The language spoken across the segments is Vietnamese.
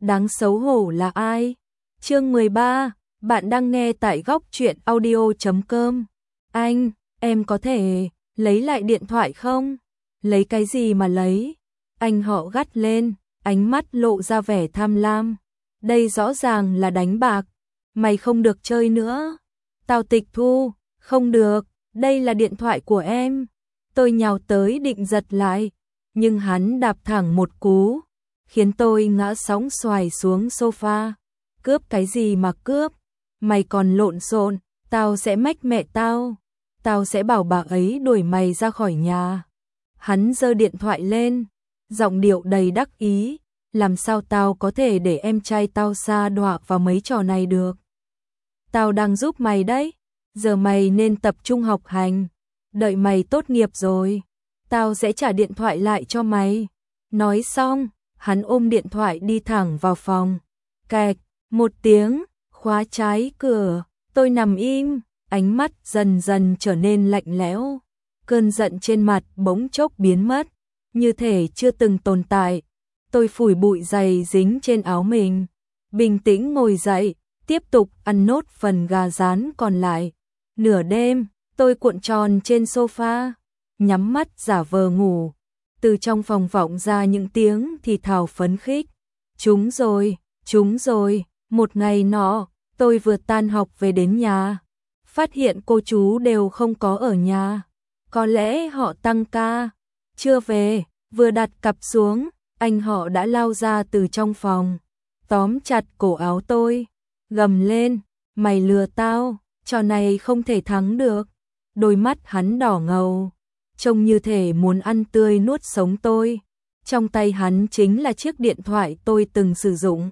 Đáng xấu hổ là ai? Chương 13, bạn đang nghe tại góc truyện audio.com. Anh, em có thể lấy lại điện thoại không? Lấy cái gì mà lấy? Anh họ gắt lên, ánh mắt lộ ra vẻ tham lam. Đây rõ ràng là đánh bạc. Mày không được chơi nữa. Tao tịch thu. Không được, đây là điện thoại của em. Tôi nhào tới định giật lại, nhưng hắn đạp thẳng một cú, khiến tôi ngã sóng xoài xuống sofa. Cướp cái gì mà cướp? Mày còn lộn xộn, tao sẽ mách mẹ tao. Tao sẽ bảo bà ấy đuổi mày ra khỏi nhà. Hắn giơ điện thoại lên, giọng điệu đầy đắc ý. Làm sao tao có thể để em trai tao sa đọa vào mấy trò này được? Tao đang giúp mày đấy. Giờ mày nên tập trung học hành. Đợi mày tốt nghiệp rồi, tao sẽ trả điện thoại lại cho mày. Nói xong, hắn ôm điện thoại đi thẳng vào phòng. Kẹt, một tiếng, khóa trái cửa. Tôi nằm im, ánh mắt dần dần trở nên lạnh lẽo. Cơn giận trên mặt bỗng chốc biến mất, như thể chưa từng tồn tại. Tôi phủi bụi dày dính trên áo mình, bình tĩnh ngồi dậy, tiếp tục ăn nốt phần gà rán còn lại. Nửa đêm, tôi cuộn tròn trên sofa, nhắm mắt giả vờ ngủ. Từ trong phòng vọng ra những tiếng thì thào phấn khích. Trúng rồi, một ngày nọ, tôi vừa tan học về đến nhà. Phát hiện cô chú đều không có ở nhà. Có lẽ họ tăng ca, chưa về, vừa đặt cặp xuống, anh họ đã lao ra từ trong phòng. Tóm chặt cổ áo tôi, gầm lên, mày lừa tao. Trò này không thể thắng được. Đôi mắt hắn đỏ ngầu, trông như thể muốn ăn tươi nuốt sống tôi. Trong tay hắn chính là chiếc điện thoại tôi từng sử dụng.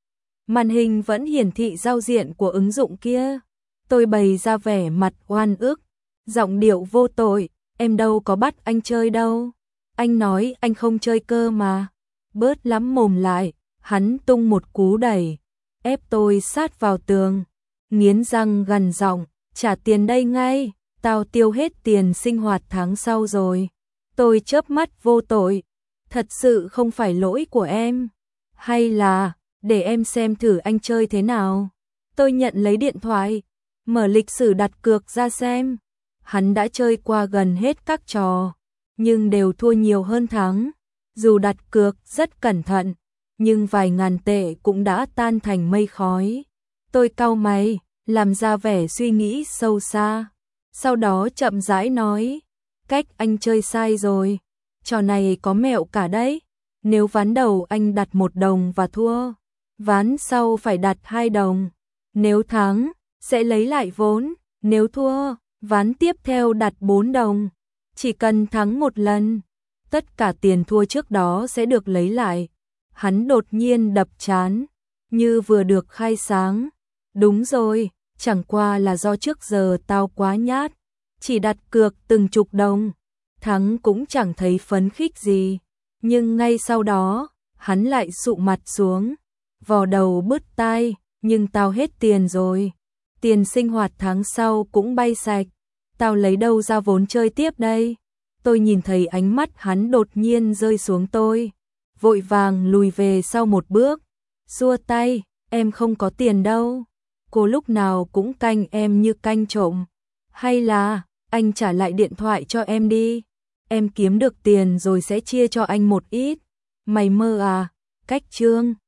Màn hình vẫn hiển thị giao diện của ứng dụng kia. Tôi bày ra vẻ mặt oan ức, giọng điệu vô tội, em đâu có bắt anh chơi đâu. Anh nói anh không chơi cơ mà. Bớt lắm mồm lại, hắn tung một cú đẩy, ép tôi sát vào tường. Nghiến răng gằn giọng, trả tiền đây ngay, tao tiêu hết tiền sinh hoạt tháng sau rồi. Tôi chớp mắt vô tội, thật sự không phải lỗi của em. Hay là, để em xem thử anh chơi thế nào. Tôi nhận lấy điện thoại, mở lịch sử đặt cược ra xem. Hắn đã chơi qua gần hết các trò, nhưng đều thua nhiều hơn thắng. Dù đặt cược rất cẩn thận, nhưng vài ngàn tệ cũng đã tan thành mây khói. Tôi cau mày, làm ra vẻ suy nghĩ sâu xa. Sau đó chậm rãi nói, cách anh chơi sai rồi. Trò này có mẹo cả đấy. Nếu ván đầu anh đặt 1 đồng và thua, ván sau phải đặt 2 đồng. Nếu thắng, sẽ lấy lại vốn. Nếu thua, ván tiếp theo đặt 4 đồng. Chỉ cần thắng 1 lần, tất cả tiền thua trước đó sẽ được lấy lại. Hắn đột nhiên đập trán, như vừa được khai sáng. Đúng rồi, chẳng qua là do trước giờ tao quá nhát, chỉ đặt cược từng chục đồng, thắng cũng chẳng thấy phấn khích gì. Nhưng ngay sau đó, hắn lại sụ mặt xuống, vò đầu bứt tai, nhưng tao hết tiền rồi. Tiền sinh hoạt tháng sau cũng bay sạch, tao lấy đâu ra vốn chơi tiếp đây? Tôi nhìn thấy ánh mắt hắn đột nhiên rơi xuống tôi, vội vàng lùi về sau một bước, xua tay, em không có tiền đâu. Cô lúc nào cũng canh em như canh trộm. Hay là, anh trả lại điện thoại cho em đi. Em kiếm được tiền rồi sẽ chia cho anh một ít. Mày mơ à? Cách chương